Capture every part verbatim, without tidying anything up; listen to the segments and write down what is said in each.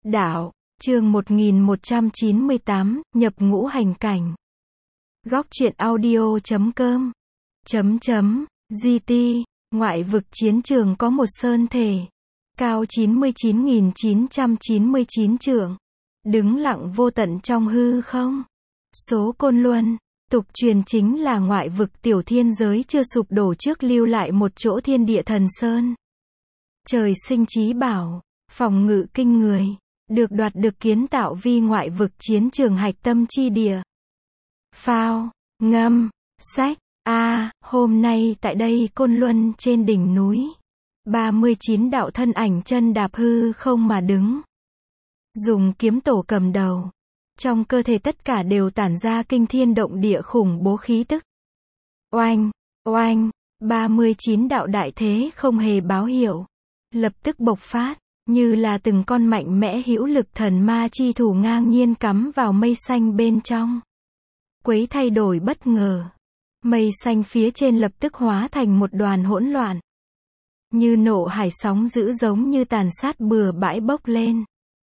Đạo, chương một nghìn một trăm chín mươi tám, nhập ngũ hành cảnh. Góc truyện audio chấm com. Chấm chấm, giê tê, ngoại vực chiến trường có một sơn thể. Cao chín mươi chín nghìn chín trăm chín mươi chín trượng. Đứng lặng vô tận trong hư không. Số Côn Luân, tục truyền chính là ngoại vực tiểu thiên giới chưa sụp đổ trước lưu lại một chỗ thiên địa thần sơn. Trời sinh trí bảo, phòng ngự kinh người. Được đoạt được kiến tạo vi ngoại vực chiến trường hạch tâm chi địa. Phao, ngâm, sách, a à, hôm nay tại đây Côn Luân trên đỉnh núi. ba mươi chín đạo thân ảnh chân đạp hư không mà đứng. Dùng kiếm tổ cầm đầu. Trong cơ thể tất cả đều tản ra kinh thiên động địa khủng bố khí tức. Oanh, oanh, ba mươi chín đạo đại thế không hề báo hiệu. Lập tức bộc phát. Như là từng con mạnh mẽ hữu lực thần ma chi thủ ngang nhiên cắm vào mây xanh bên trong. Quấy thay đổi bất ngờ. Mây xanh phía trên lập tức hóa thành một đoàn hỗn loạn. Như nộ hải sóng dữ giống như tàn sát bừa bãi bốc lên.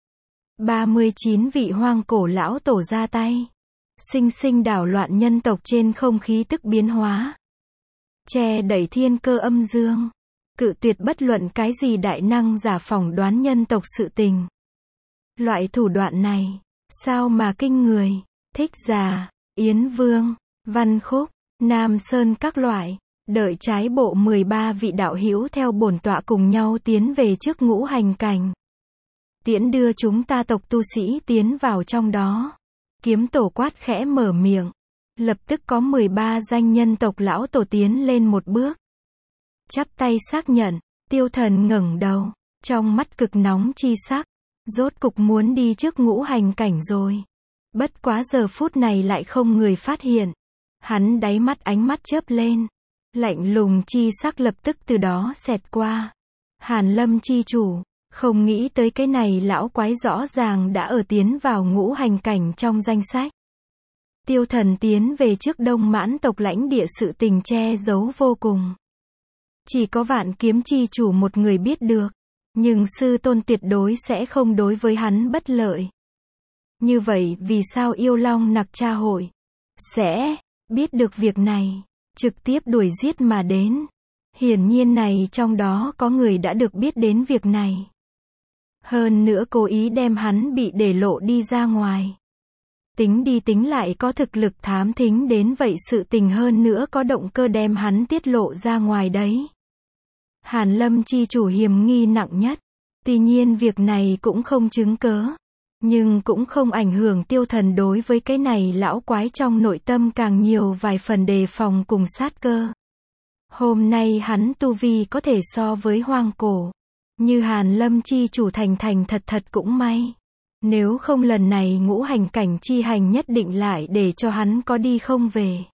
ba mươi chín vị hoang cổ lão tổ ra tay. Sinh sinh đảo loạn nhân tộc trên không khí tức biến hóa. Che đẩy thiên cơ âm dương. Cự tuyệt bất luận cái gì đại năng giả phỏng đoán nhân tộc sự tình. Loại thủ đoạn này, sao mà kinh người, Thích Giả, Yến Vương, Văn Khúc, Nam Sơn các loại, đợi trái bộ mười ba vị đạo hữu theo bổn tọa cùng nhau tiến về trước ngũ hành cảnh. Tiễn đưa chúng ta tộc tu sĩ tiến vào trong đó. Kiếm tổ quát khẽ mở miệng. Lập tức có mười ba danh nhân tộc lão tổ tiến lên một bước. Chắp tay xác nhận, Tiêu Thần ngẩng đầu, trong mắt cực nóng chi sắc, rốt cục muốn đi trước ngũ hành cảnh rồi. Bất quá giờ phút này lại không người phát hiện. Hắn đáy mắt ánh mắt chớp lên, lạnh lùng chi sắc lập tức từ đó xẹt qua. Hàn Lâm chi chủ, không nghĩ tới cái này lão quái rõ ràng đã ở tiến vào ngũ hành cảnh trong danh sách. Tiêu Thần tiến về trước Đông Mãn tộc lãnh địa sự tình che giấu vô cùng. Chỉ có Vạn Kiếm chi chủ một người biết được, nhưng sư tôn tuyệt đối sẽ không đối với hắn bất lợi. Như vậy vì sao Yêu Long Nặc Tra hội sẽ biết được việc này, trực tiếp đuổi giết mà đến. Hiển nhiên này trong đó có người đã được biết đến việc này. Hơn nữa cố ý đem hắn bị để lộ đi ra ngoài. Tính đi tính lại có thực lực thám thính đến vậy sự tình, hơn nữa có động cơ đem hắn tiết lộ ra ngoài đấy. Hàn Lâm chi chủ hiểm nghi nặng nhất. Tuy nhiên việc này cũng không chứng cớ. Nhưng cũng không ảnh hưởng Tiêu Thần đối với cái này lão quái trong nội tâm càng nhiều vài phần đề phòng cùng sát cơ. Hôm nay hắn tu vi có thể so với hoang cổ. Như Hàn Lâm chi chủ thành thành thật thật cũng may. Nếu không lần này ngũ hành cảnh chi hành nhất định lại để cho hắn có đi không về.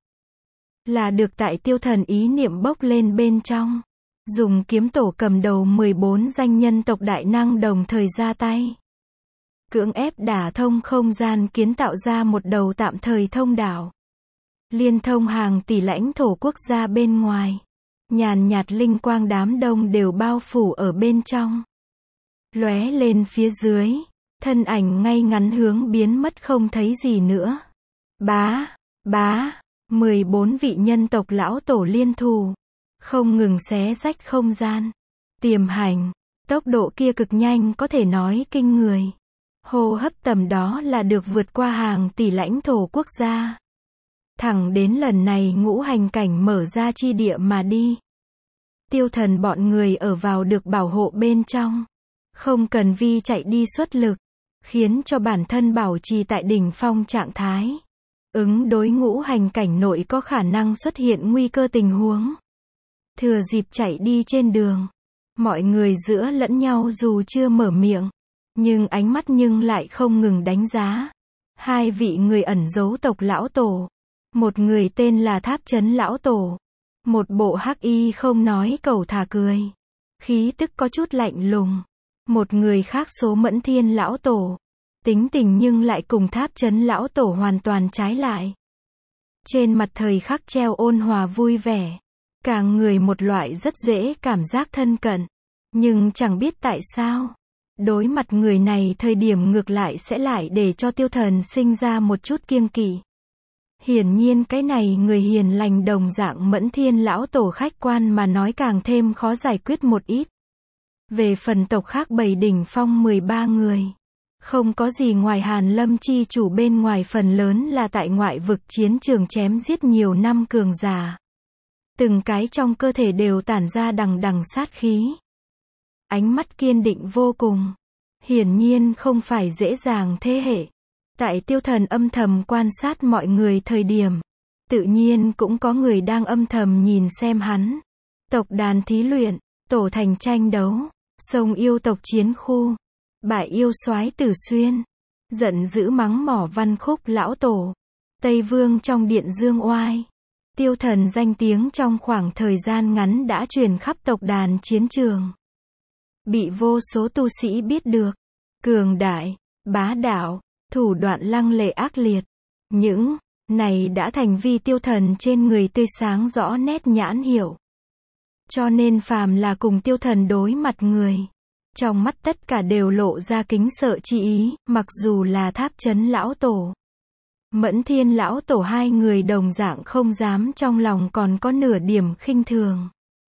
Là được tại Tiêu Thần ý niệm bốc lên bên trong. Dùng kiếm tổ cầm đầu mười bốn danh nhân tộc đại năng đồng thời ra tay. Cưỡng ép đả thông không gian, kiến tạo ra một đầu tạm thời thông đạo. Liên thông hàng tỷ lãnh thổ quốc gia bên ngoài. Nhàn nhạt linh quang đám đông đều bao phủ ở bên trong. Lóe lên phía dưới. Thân ảnh ngay ngắn hướng biến mất không thấy gì nữa. Bá, bá, mười bốn vị nhân tộc lão tổ liên thủ. Không ngừng xé rách không gian. Tiềm hành. Tốc độ kia cực nhanh có thể nói kinh người. Hô hấp tầm đó là được vượt qua hàng tỷ lãnh thổ quốc gia. Thẳng đến lần này ngũ hành cảnh mở ra chi địa mà đi. Tiêu Thần bọn người ở vào được bảo hộ bên trong. Không cần vi chạy đi xuất lực. Khiến cho bản thân bảo trì tại đỉnh phong trạng thái. Ứng đối ngũ hành cảnh nội có khả năng xuất hiện nguy cơ tình huống. Thừa dịp chạy đi trên đường. Mọi người giữa lẫn nhau dù chưa mở miệng. Nhưng ánh mắt nhưng lại không ngừng đánh giá. Hai vị người ẩn giấu tộc lão tổ. Một người tên là Tháp Chấn lão tổ. Một bộ hắc y không nói cẩu thả cười. Khí tức có chút lạnh lùng. Một người khác Số Mẫn Thiên lão tổ. Tính tình nhưng lại cùng Tháp Chấn lão tổ hoàn toàn trái lại. Trên mặt thời khắc treo ôn hòa vui vẻ. Càng người một loại rất dễ cảm giác thân cận. Nhưng chẳng biết tại sao. Đối mặt người này thời điểm ngược lại sẽ lại để cho Tiêu Thần sinh ra một chút kiêng kỵ. Hiển nhiên cái này người hiền lành đồng dạng Mẫn Thiên lão tổ khách quan mà nói càng thêm khó giải quyết một ít. Về phần tộc khác bảy đỉnh phong mười ba người. Không có gì ngoài Hàn Lâm chi chủ bên ngoài phần lớn là tại ngoại vực chiến trường chém giết nhiều năm cường giả. Từng cái trong cơ thể đều tản ra đằng đằng sát khí. Ánh mắt kiên định vô cùng. Hiển nhiên không phải dễ dàng thế hệ. Tại Tiêu Thần âm thầm quan sát mọi người thời điểm. Tự nhiên cũng có người đang âm thầm nhìn xem hắn. Tộc đàn thí luyện, tổ thành tranh đấu, sông yêu tộc chiến khu, bại yêu soái Tử Xuyên, giận dữ mắng mỏ Văn Khúc lão tổ, Tây Vương trong điện dương oai. Tiêu Thần danh tiếng trong khoảng thời gian ngắn đã truyền khắp tộc đàn chiến trường. Bị vô số tu sĩ biết được. Cường đại, bá đạo, thủ đoạn lăng lệ ác liệt. Những này đã thành vi Tiêu Thần trên người tươi sáng rõ nét nhãn hiệu. Cho nên phàm là cùng Tiêu Thần đối mặt người. Trong mắt tất cả đều lộ ra kính sợ chi ý, mặc dù là Tháp Chấn lão tổ. Mẫn Thiên lão tổ hai người đồng dạng không dám trong lòng còn có nửa điểm khinh thường.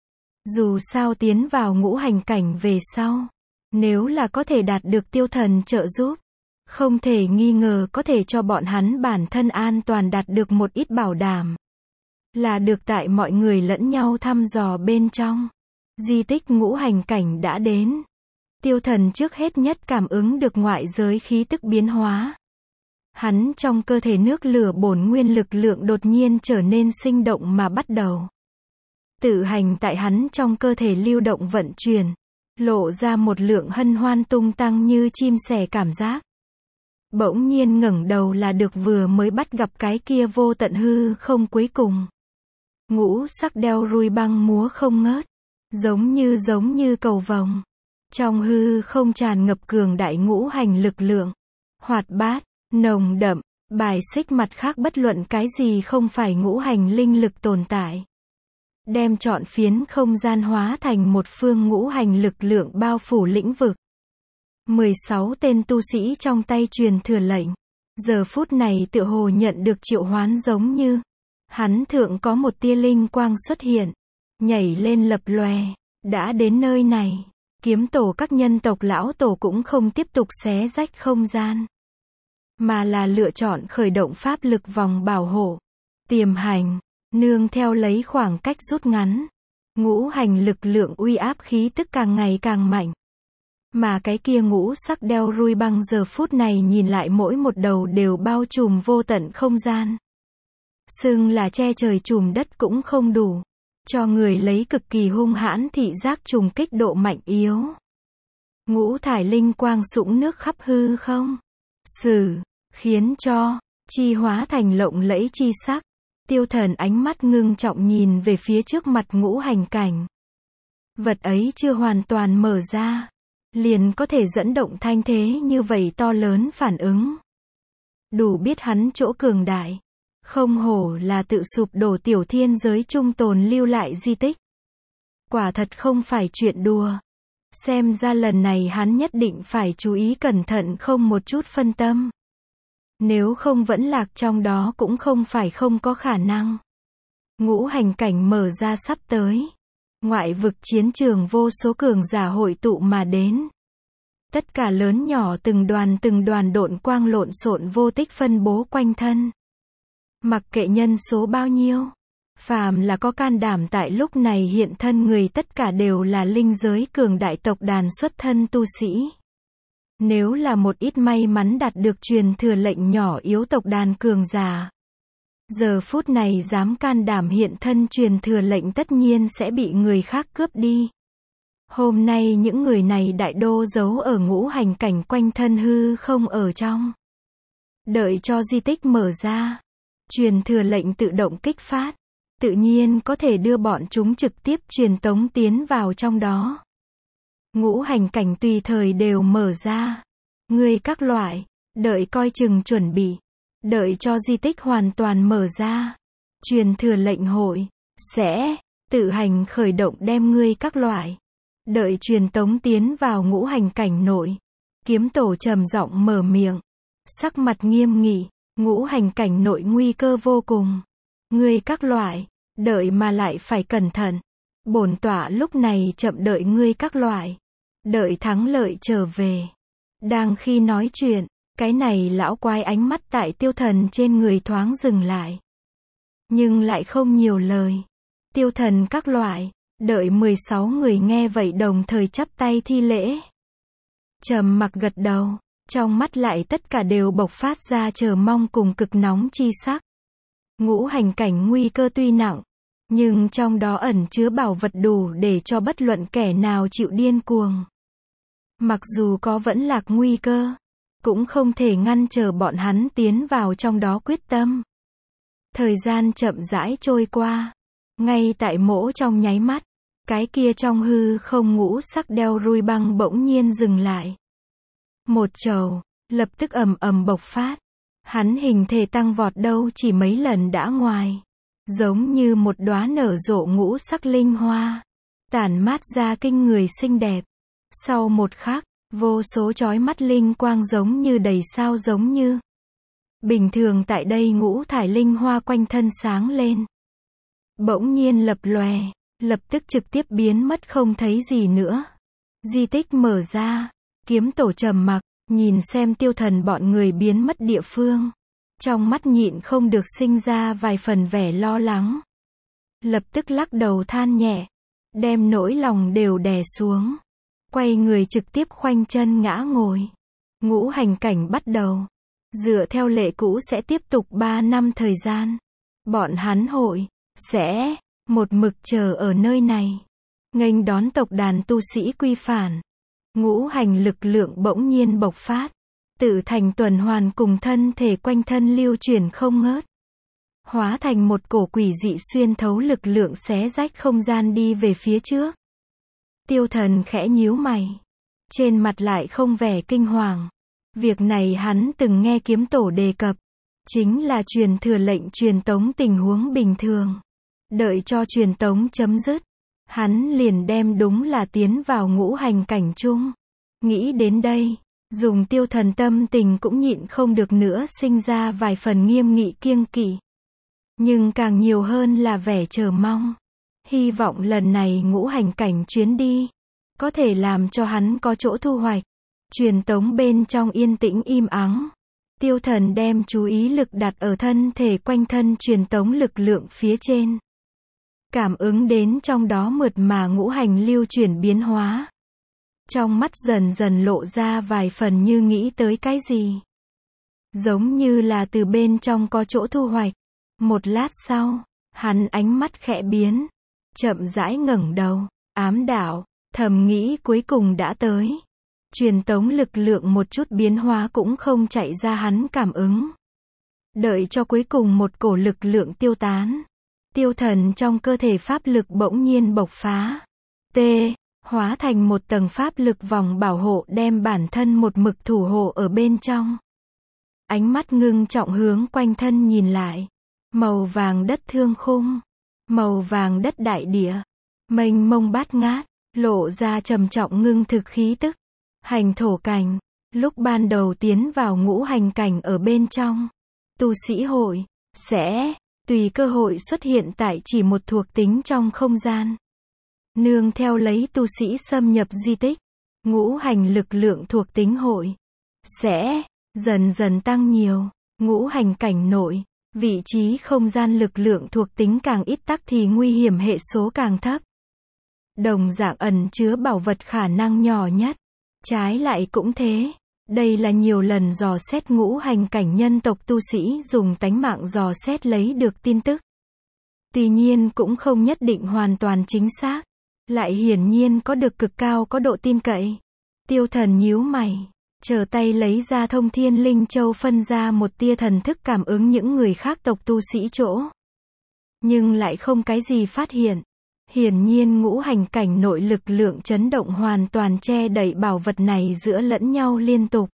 Dù sao tiến vào ngũ hành cảnh về sau. Nếu là có thể đạt được Tiêu Thần trợ giúp. Không thể nghi ngờ có thể cho bọn hắn bản thân an toàn đạt được một ít bảo đảm. Là được tại mọi người lẫn nhau thăm dò bên trong. Di tích ngũ hành cảnh đã đến. Tiêu Thần trước hết nhất cảm ứng được ngoại giới khí tức biến hóa. Hắn trong cơ thể nước lửa bổn nguyên lực lượng đột nhiên trở nên sinh động mà bắt đầu. Tự hành tại hắn trong cơ thể lưu động vận chuyển. Lộ ra một lượng hân hoan tung tăng như chim sẻ cảm giác. Bỗng nhiên ngẩng đầu là được vừa mới bắt gặp cái kia vô tận hư không cuối cùng. Ngũ sắc đeo ruồi băng múa không ngớt. Giống như giống như cầu vồng. Trong hư không tràn ngập cường đại ngũ hành lực lượng. Hoạt bát, nồng đậm, bài xích mặt khác bất luận cái gì không phải ngũ hành linh lực tồn tại. Đem trọn phiến không gian hóa thành một phương ngũ hành lực lượng bao phủ lĩnh vực. mười sáu tên tu sĩ trong tay truyền thừa lệnh. Giờ phút này tựa hồ nhận được triệu hoán giống như. Hắn thượng có một tia linh quang xuất hiện. Nhảy lên lập lòe. Đã đến nơi này. Kiếm tổ các nhân tộc lão tổ cũng không tiếp tục xé rách không gian. Mà là lựa chọn khởi động pháp lực vòng bảo hộ. Tiềm hành. Nương theo lấy khoảng cách rút ngắn. Ngũ hành lực lượng uy áp khí tức càng ngày càng mạnh. Mà cái kia ngũ sắc đeo ruồi băng giờ phút này nhìn lại mỗi một đầu đều bao trùm vô tận không gian. Xưng là che trời trùm đất cũng không đủ. Cho người lấy cực kỳ hung hãn thị giác trùng kích độ mạnh yếu. Ngũ thải linh quang sũng nước khắp hư không. Sử, khiến cho, chi hóa thành lộng lẫy chi sắc. Tiêu Thần ánh mắt ngưng trọng nhìn về phía trước mặt ngũ hành cảnh. Vật ấy chưa hoàn toàn mở ra. Liền có thể dẫn động thanh thế như vậy to lớn phản ứng. Đủ biết hắn chỗ cường đại. Không hổ là tự sụp đổ tiểu thiên giới trung tồn lưu lại di tích. Quả thật không phải chuyện đùa. Xem ra lần này hắn nhất định phải chú ý cẩn thận không một chút phân tâm. Nếu không vẫn lạc trong đó cũng không phải không có khả năng. Ngũ hành cảnh mở ra sắp tới. Ngoại vực chiến trường vô số cường giả hội tụ mà đến. Tất cả lớn nhỏ từng đoàn từng đoàn độn quang lộn xộn vô tích phân bố quanh thân. Mặc kệ nhân số bao nhiêu. Phàm là có can đảm tại lúc này hiện thân người tất cả đều là linh giới cường đại tộc đàn xuất thân tu sĩ. Nếu là một ít may mắn đạt được truyền thừa lệnh nhỏ yếu tộc đàn cường giả. Giờ phút này dám can đảm hiện thân truyền thừa lệnh tất nhiên sẽ bị người khác cướp đi. Hôm nay những người này đại đô giấu ở ngũ hành cảnh quanh thân hư không ở trong. Đợi cho di tích mở ra. Truyền thừa lệnh tự động kích phát. Tự nhiên có thể đưa bọn chúng trực tiếp truyền tống tiến vào trong đó. Ngũ hành cảnh tùy thời đều mở ra. Người các loại, đợi coi chừng chuẩn bị. Đợi cho di tích hoàn toàn mở ra. Truyền thừa lệnh hội, sẽ, tự hành khởi động đem ngươi các loại. Đợi truyền tống tiến vào ngũ hành cảnh nội. Kiếm tổ trầm giọng mở miệng. Sắc mặt nghiêm nghị, ngũ hành cảnh nội nguy cơ vô cùng. Ngươi các loại, đợi mà lại phải cẩn thận. Bổn tọa lúc này chậm đợi ngươi các loại. Đợi thắng lợi trở về. Đang khi nói chuyện, cái này lão quái ánh mắt tại tiêu thần trên người thoáng dừng lại. Nhưng lại không nhiều lời. Tiêu thần các loại, đợi mười sáu người nghe vậy đồng thời chắp tay thi lễ. Trầm mặc gật đầu, trong mắt lại tất cả đều bộc phát ra chờ mong cùng cực nóng chi sắc. Ngũ hành cảnh nguy cơ tuy nặng, nhưng trong đó ẩn chứa bảo vật đủ để cho bất luận kẻ nào chịu điên cuồng. Mặc dù có vẫn lạc nguy cơ, cũng không thể ngăn trở bọn hắn tiến vào trong đó quyết tâm. Thời gian chậm rãi trôi qua, ngay tại mỗ trong nháy mắt, cái kia trong hư không ngũ sắc đeo ruy băng bỗng nhiên dừng lại. Một trầu, lập tức ầm ầm bộc phát. Hắn hình thể tăng vọt đâu chỉ mấy lần đã ngoài. Giống như một đóa nở rộ ngũ sắc linh hoa. Tản mát ra kinh người xinh đẹp. Sau một khắc, vô số chói mắt linh quang giống như đầy sao giống như. Bình thường tại đây ngũ thải linh hoa quanh thân sáng lên. Bỗng nhiên lập lòe, lập tức trực tiếp biến mất không thấy gì nữa. Di tích mở ra, kiếm tổ trầm mặc, nhìn xem tiêu thần bọn người biến mất địa phương. Trong mắt nhịn không được sinh ra vài phần vẻ lo lắng. Lập tức lắc đầu than nhẹ, đem nỗi lòng đều đè xuống. Quay người trực tiếp khoanh chân ngã ngồi. Ngũ hành cảnh bắt đầu. Dựa theo lệ cũ sẽ tiếp tục ba năm thời gian. Bọn hắn hội, sẽ, một mực chờ ở nơi này. Nghênh đón tộc đàn tu sĩ quy phản. Ngũ hành lực lượng bỗng nhiên bộc phát. Tự thành tuần hoàn cùng thân thể quanh thân lưu chuyển không ngớt. Hóa thành một cổ quỷ dị xuyên thấu lực lượng xé rách không gian đi về phía trước. Tiêu thần khẽ nhíu mày. Trên mặt lại không vẻ kinh hoàng. Việc này hắn từng nghe kiếm tổ đề cập. Chính là truyền thừa lệnh truyền tống tình huống bình thường. Đợi cho truyền tống chấm dứt. Hắn liền đem đúng là tiến vào ngũ hành cảnh chung. Nghĩ đến đây, dùng tiêu thần tâm tình cũng nhịn không được nữa sinh ra vài phần nghiêm nghị kiêng kỵ. Nhưng càng nhiều hơn là vẻ chờ mong. Hy vọng lần này ngũ hành cảnh chuyến đi, có thể làm cho hắn có chỗ thu hoạch. Truyền tống bên trong yên tĩnh im ắng. Tiêu thần đem chú ý lực đặt ở thân thể quanh thân truyền tống lực lượng phía trên. Cảm ứng đến trong đó mượt mà ngũ hành lưu chuyển biến hóa. Trong mắt dần dần lộ ra vài phần như nghĩ tới cái gì. Giống như là từ bên trong có chỗ thu hoạch. Một lát sau, hắn ánh mắt khẽ biến. Chậm rãi ngẩng đầu, ám đạo, thầm nghĩ cuối cùng đã tới. Truyền tống lực lượng một chút biến hóa cũng không chạy ra hắn cảm ứng. Đợi cho cuối cùng một cổ lực lượng tiêu tán. Tiêu thần trong cơ thể pháp lực bỗng nhiên bộc phá. T. Hóa thành một tầng pháp lực vòng bảo hộ đem bản thân một mực thủ hộ ở bên trong. Ánh mắt ngưng trọng hướng quanh thân nhìn lại. Màu vàng đất thương khung. Màu vàng đất đại địa. Mênh mông bát ngát. Lộ ra trầm trọng ngưng thực khí tức. Hành thổ cảnh. Lúc ban đầu tiến vào ngũ hành cảnh ở bên trong. Tu sĩ hội. Sẽ. Tùy cơ hội xuất hiện tại chỉ một thuộc tính trong không gian. Nương theo lấy tu sĩ xâm nhập di tích. Ngũ hành lực lượng thuộc tính hội. Sẽ. Dần dần tăng nhiều. Ngũ hành cảnh nội. Vị trí không gian lực lượng thuộc tính càng ít tắc thì nguy hiểm hệ số càng thấp. Đồng dạng ẩn chứa bảo vật khả năng nhỏ nhất. Trái lại cũng thế. Đây là nhiều lần dò xét ngũ hành cảnh nhân tộc tu sĩ dùng tánh mạng dò xét lấy được tin tức. Tuy nhiên cũng không nhất định hoàn toàn chính xác. Lại hiển nhiên có được cực cao có độ tin cậy. Tiêu thần nhíu mày. Chờ tay lấy ra thông thiên linh châu phân ra một tia thần thức cảm ứng những người khác tộc tu sĩ chỗ. Nhưng lại không cái gì phát hiện. Hiển nhiên ngũ hành cảnh nội lực lượng chấn động hoàn toàn che đậy bảo vật này giữa lẫn nhau liên tục.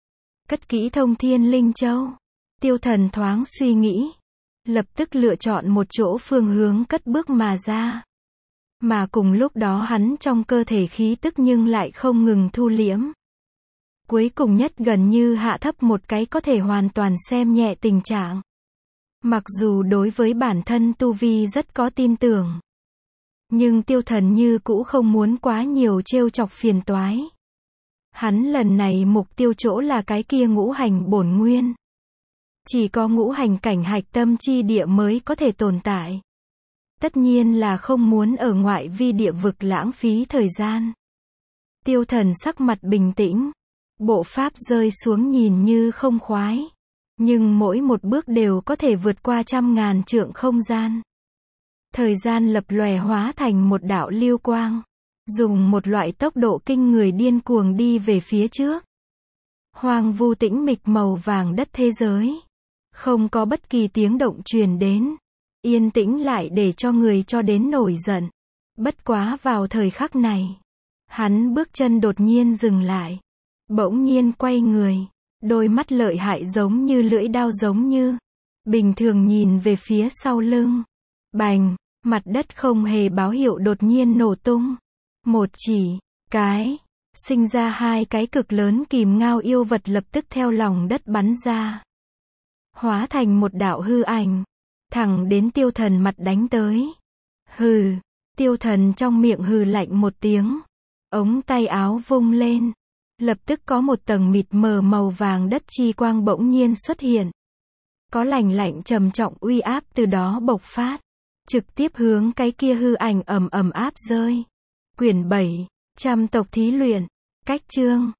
Cất kỹ thông thiên linh châu. Tiêu thần thoáng suy nghĩ. Lập tức lựa chọn một chỗ phương hướng cất bước mà ra. Mà cùng lúc đó hắn trong cơ thể khí tức nhưng lại không ngừng thu liễm. Cuối cùng nhất gần như hạ thấp một cái có thể hoàn toàn xem nhẹ tình trạng. Mặc dù đối với bản thân tu vi rất có tin tưởng. Nhưng Tiêu Thần như cũ không muốn quá nhiều trêu chọc phiền toái. Hắn lần này mục tiêu chỗ là cái kia ngũ hành bổn nguyên. Chỉ có ngũ hành cảnh hạch tâm chi địa mới có thể tồn tại. Tất nhiên là không muốn ở ngoại vi địa vực lãng phí thời gian. Tiêu Thần sắc mặt bình tĩnh. Bộ pháp rơi xuống nhìn như không khoái. Nhưng mỗi một bước đều có thể vượt qua trăm ngàn trượng không gian. Thời gian lập lòe hóa thành một đạo lưu quang. Dùng một loại tốc độ kinh người điên cuồng đi về phía trước. Hoang vu tĩnh mịch màu vàng đất thế giới. Không có bất kỳ tiếng động truyền đến. Yên tĩnh lại để cho người cho đến nổi giận. Bất quá vào thời khắc này. Hắn bước chân đột nhiên dừng lại. Bỗng nhiên quay người. Đôi mắt lợi hại giống như lưỡi đao giống như. Bình thường nhìn về phía sau lưng. Bành, mặt đất không hề báo hiệu đột nhiên nổ tung. Một chỉ, cái, sinh ra hai cái cực lớn kìm ngao yêu vật lập tức theo lòng đất bắn ra. Hóa thành một đạo hư ảnh. Thẳng đến Tiêu Thần mặt đánh tới. Hừ, Tiêu Thần trong miệng hừ lạnh một tiếng. Ống tay áo vung lên. Lập tức có một tầng mịt mờ màu vàng đất chi quang bỗng nhiên xuất hiện. Có lạnh lạnh trầm trọng uy áp từ đó bộc phát. Trực tiếp hướng cái kia hư ảnh ầm ầm áp rơi. Quyển bảy, trăm tộc thí luyện. Cách chương